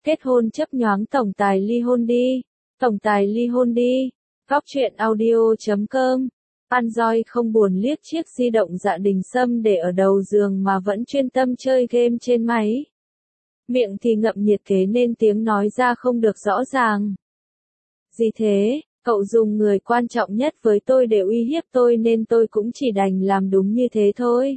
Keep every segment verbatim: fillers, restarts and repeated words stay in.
Kết hôn chấp nhoáng tổng tài ly hôn đi. Tổng tài ly hôn đi. Góc truyện audio chấm com. Anjoy không buồn liếc chiếc di động Dạ Đình Sâm để ở đầu giường mà vẫn chuyên tâm chơi game trên máy. Miệng thì ngậm nhiệt kế nên tiếng nói ra không được rõ ràng. Gì thế, cậu dùng người quan trọng nhất với tôi để uy hiếp tôi nên tôi cũng chỉ đành làm đúng như thế thôi.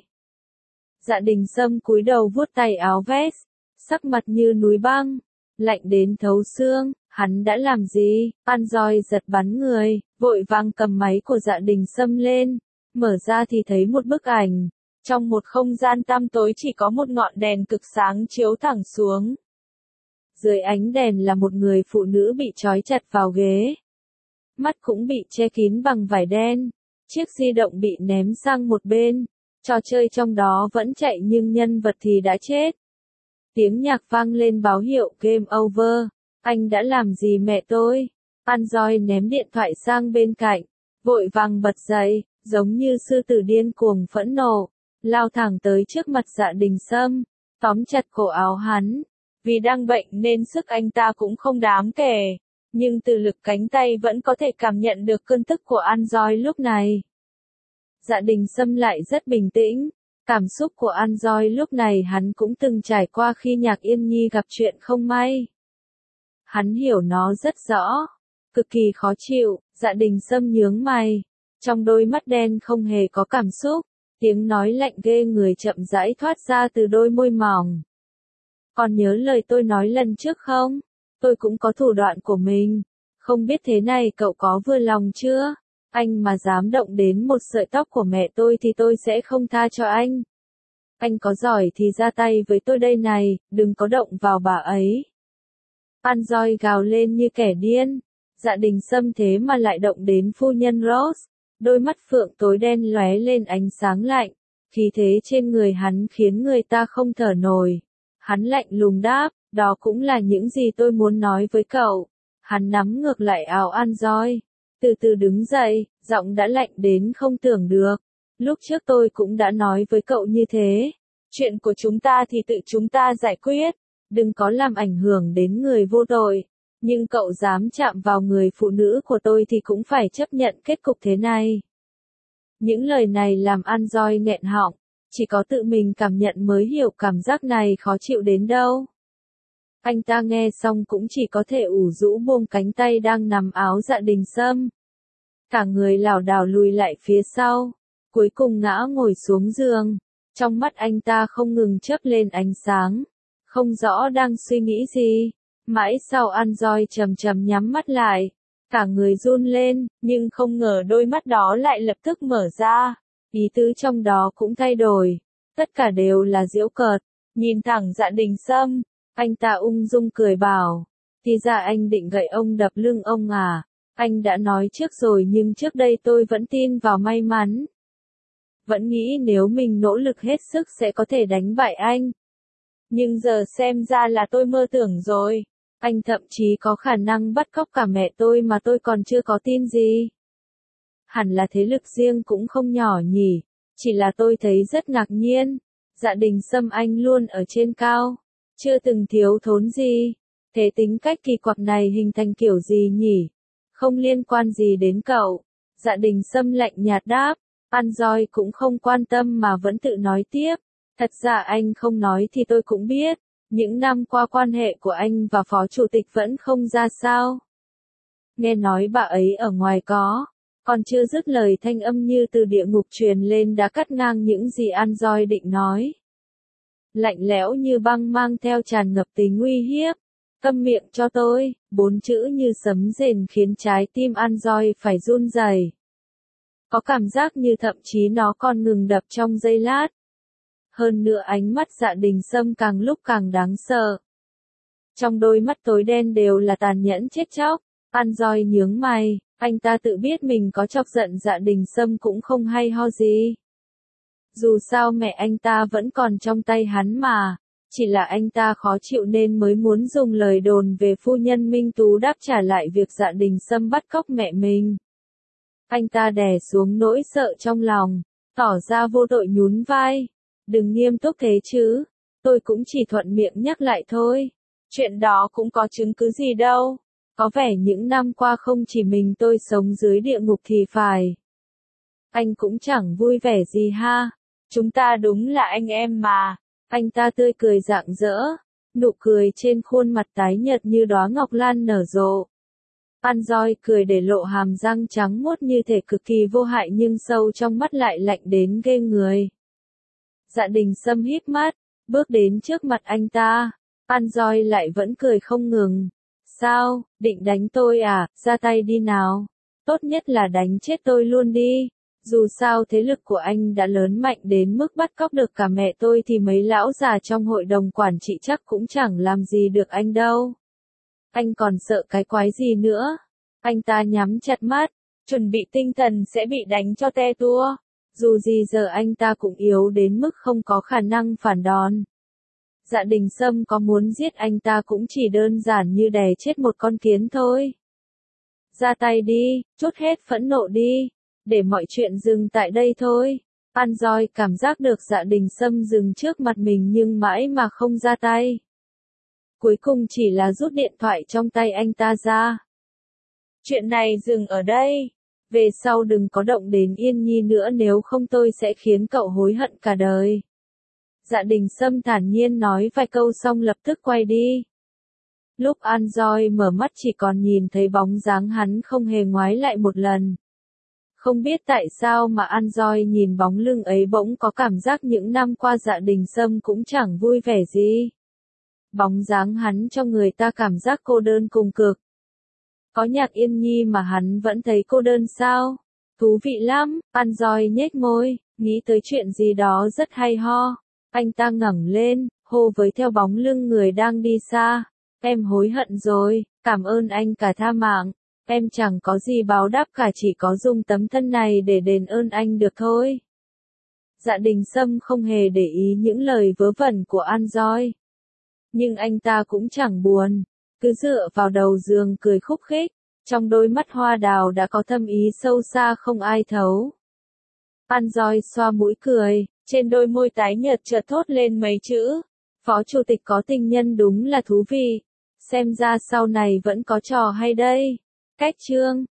Dạ Đình Sâm cúi đầu vuốt tay áo vest, sắc mặt như núi băng, lạnh đến thấu xương. Hắn đã làm gì? Anjoy giật bắn người, vội vàng cầm máy của Dạ Đình Sâm lên, mở ra thì thấy một bức ảnh. Trong một không gian tăm tối chỉ có một ngọn đèn cực sáng chiếu thẳng xuống. Dưới ánh đèn là một người phụ nữ bị trói chặt vào ghế. Mắt cũng bị che kín bằng vải đen. Chiếc di động bị ném sang một bên. Trò chơi trong đó vẫn chạy nhưng nhân vật thì đã chết. Tiếng nhạc vang lên báo hiệu game over. Anh đã làm gì mẹ tôi? Anjoy ném điện thoại sang bên cạnh, vội vàng bật dậy, giống như sư tử điên cuồng phẫn nộ, lao thẳng tới trước mặt Dạ Đình Sâm, tóm chặt cổ áo hắn. Vì đang bệnh nên sức anh ta cũng không đáng kể, nhưng từ lực cánh tay vẫn có thể cảm nhận được cơn tức của Anjoy lúc này. Dạ Đình Sâm lại rất bình tĩnh. Cảm xúc của Anjoy lúc này hắn cũng từng trải qua khi Nhạc Yên Nhi gặp chuyện không may. Hắn hiểu nó rất rõ, cực kỳ khó chịu. Dạ Đình Sâm nhướng mày, trong đôi mắt đen không hề có cảm xúc, tiếng nói lạnh ghê người chậm rãi thoát ra từ đôi môi mỏng. Còn nhớ lời tôi nói lần trước không? Tôi cũng có thủ đoạn của mình, không biết thế này cậu có vừa lòng chưa? Anh mà dám động đến một sợi tóc của mẹ tôi thì tôi sẽ không tha cho anh. Anh có giỏi thì ra tay với tôi đây này, đừng có động vào bà ấy. Anjoy gào lên như kẻ điên. Dạ Đình Sâm thế mà lại động đến phu nhân Rose. Đôi mắt phượng tối đen lóe lên ánh sáng lạnh. Khí thế trên người hắn khiến người ta không thở nổi. Hắn lạnh lùng đáp, đó cũng là những gì tôi muốn nói với cậu. Hắn nắm ngược lại áo Anjoy, từ từ đứng dậy, giọng đã lạnh đến không tưởng được. Lúc trước tôi cũng đã nói với cậu như thế. Chuyện của chúng ta thì tự chúng ta giải quyết. Đừng có làm ảnh hưởng đến người vô tội. Nhưng cậu dám chạm vào người phụ nữ của tôi thì cũng phải chấp nhận kết cục thế này. Những lời này làm Anjoy nghẹn họng. Chỉ có tự mình cảm nhận mới hiểu cảm giác này khó chịu đến đâu. Anh ta nghe xong cũng chỉ có thể ủ rũ buông cánh tay đang nằm áo Dạ Đình Sâm. Cả người lảo đảo lùi lại phía sau. Cuối cùng ngã ngồi xuống giường. Trong mắt anh ta không ngừng chớp lên ánh sáng. Không rõ đang suy nghĩ gì. Mãi sau Anjoy chầm chầm nhắm mắt lại. Cả người run lên, nhưng không ngờ đôi mắt đó lại lập tức mở ra. Ý tứ trong đó cũng thay đổi. Tất cả đều là giễu cợt. Nhìn thẳng Dạ Đình Sâm, anh ta ung dung cười bảo. Thì ra anh định gậy ông đập lưng ông à. Anh đã nói trước rồi nhưng trước đây tôi vẫn tin vào may mắn. Vẫn nghĩ nếu mình nỗ lực hết sức sẽ có thể đánh bại anh. Nhưng giờ xem ra là tôi mơ tưởng rồi. Anh thậm chí có khả năng bắt cóc cả mẹ tôi mà tôi còn chưa có tin gì. Hẳn là thế lực riêng cũng không nhỏ nhỉ. Chỉ là tôi thấy rất ngạc nhiên. Dạ Đình Sâm anh luôn ở trên cao. Chưa từng thiếu thốn gì. Thế tính cách kỳ quặc này hình thành kiểu gì nhỉ? Không liên quan gì đến cậu. Dạ Đình Sâm lạnh nhạt đáp. Anjoy cũng không quan tâm mà vẫn tự nói tiếp. Thật ra anh không nói thì tôi cũng biết. Những năm qua quan hệ của anh và phó chủ tịch vẫn không ra sao. Nghe nói bà ấy ở ngoài có. Còn chưa dứt lời thanh âm như từ địa ngục truyền lên đã cắt ngang những gì Anjoy định nói. Lạnh lẽo như băng mang theo tràn ngập tình uy hiếp. Câm miệng cho tôi, bốn chữ như sấm rền khiến trái tim Anjoy phải run rẩy. Có cảm giác như thậm chí nó còn ngừng đập trong giây lát. Hơn nữa ánh mắt Dạ Đình Sâm càng lúc càng đáng sợ. Trong đôi mắt tối đen đều là tàn nhẫn chết chóc. Anjoy nhướng mày, anh ta tự biết mình có chọc giận Dạ Đình Sâm cũng không hay ho gì. Dù sao mẹ anh ta vẫn còn trong tay hắn mà. Chỉ là anh ta khó chịu nên mới muốn dùng lời đồn về phu nhân Minh Tú đáp trả lại việc Dạ Đình Sâm bắt cóc mẹ mình. Anh ta đè xuống nỗi sợ trong lòng, tỏ ra vô tội nhún vai. Đừng nghiêm túc thế chứ, tôi cũng chỉ thuận miệng nhắc lại thôi. Chuyện đó cũng có chứng cứ gì đâu. Có vẻ những năm qua không chỉ mình tôi sống dưới địa ngục thì phải. Anh cũng chẳng vui vẻ gì ha. Chúng ta đúng là anh em mà. Anh ta tươi cười rạng rỡ. Nụ cười trên khuôn mặt tái nhợt như đóa ngọc lan nở rộ. Anjoy cười để lộ hàm răng trắng muốt như thể cực kỳ vô hại nhưng sâu trong mắt lại lạnh đến ghê người. Dạ Đình Sâm híp mắt, bước đến trước mặt anh ta. Anjoy lại vẫn cười không ngừng. Sao, định đánh tôi à, ra tay đi nào. Tốt nhất là đánh chết tôi luôn đi. Dù sao thế lực của anh đã lớn mạnh đến mức bắt cóc được cả mẹ tôi thì mấy lão già trong hội đồng quản trị chắc cũng chẳng làm gì được anh đâu. Anh còn sợ cái quái gì nữa? Anh ta nhắm chặt mắt, chuẩn bị tinh thần sẽ bị đánh cho te tua. Dù gì giờ anh ta cũng yếu đến mức không có khả năng phản đòn. Dạ Đình Sâm có muốn giết anh ta cũng chỉ đơn giản như đè chết một con kiến thôi. Ra tay đi, trút hết phẫn nộ đi, để mọi chuyện dừng tại đây thôi. Anjoy cảm giác được Dạ Đình Sâm dừng trước mặt mình nhưng mãi mà không ra tay. Cuối cùng chỉ là rút điện thoại trong tay anh ta ra. Chuyện này dừng ở đây. Về sau đừng có động đến Yên Nhi nữa nếu không tôi sẽ khiến cậu hối hận cả đời. Dạ Đình Sâm thản nhiên nói vài câu xong lập tức quay đi. Lúc Anjoy mở mắt chỉ còn nhìn thấy bóng dáng hắn không hề ngoái lại một lần. Không biết tại sao mà Anjoy nhìn bóng lưng ấy bỗng có cảm giác những năm qua Dạ Đình Sâm cũng chẳng vui vẻ gì. Bóng dáng hắn cho người ta cảm giác cô đơn cùng cực. Có Nhạc Yên Nhi mà hắn vẫn thấy cô đơn sao? Thú vị lắm, Anjoy nhếch môi, nghĩ tới chuyện gì đó rất hay ho. Anh ta ngẩng lên, hô với theo bóng lưng người đang đi xa. Em hối hận rồi, cảm ơn anh cả tha mạng. Em chẳng có gì báo đáp cả chỉ có dùng tấm thân này để đền ơn anh được thôi. Dạ Đình Sâm không hề để ý những lời vớ vẩn của Anjoy. Nhưng anh ta cũng chẳng buồn, cứ dựa vào đầu giường cười khúc khích, trong đôi mắt hoa đào đã có thâm ý sâu xa không ai thấu. Anjoy xoa mũi cười, trên đôi môi tái nhợt chợt thốt lên mấy chữ. Phó chủ tịch có tình nhân đúng là thú vị. Xem ra sau này vẫn có trò hay đây. Cách chương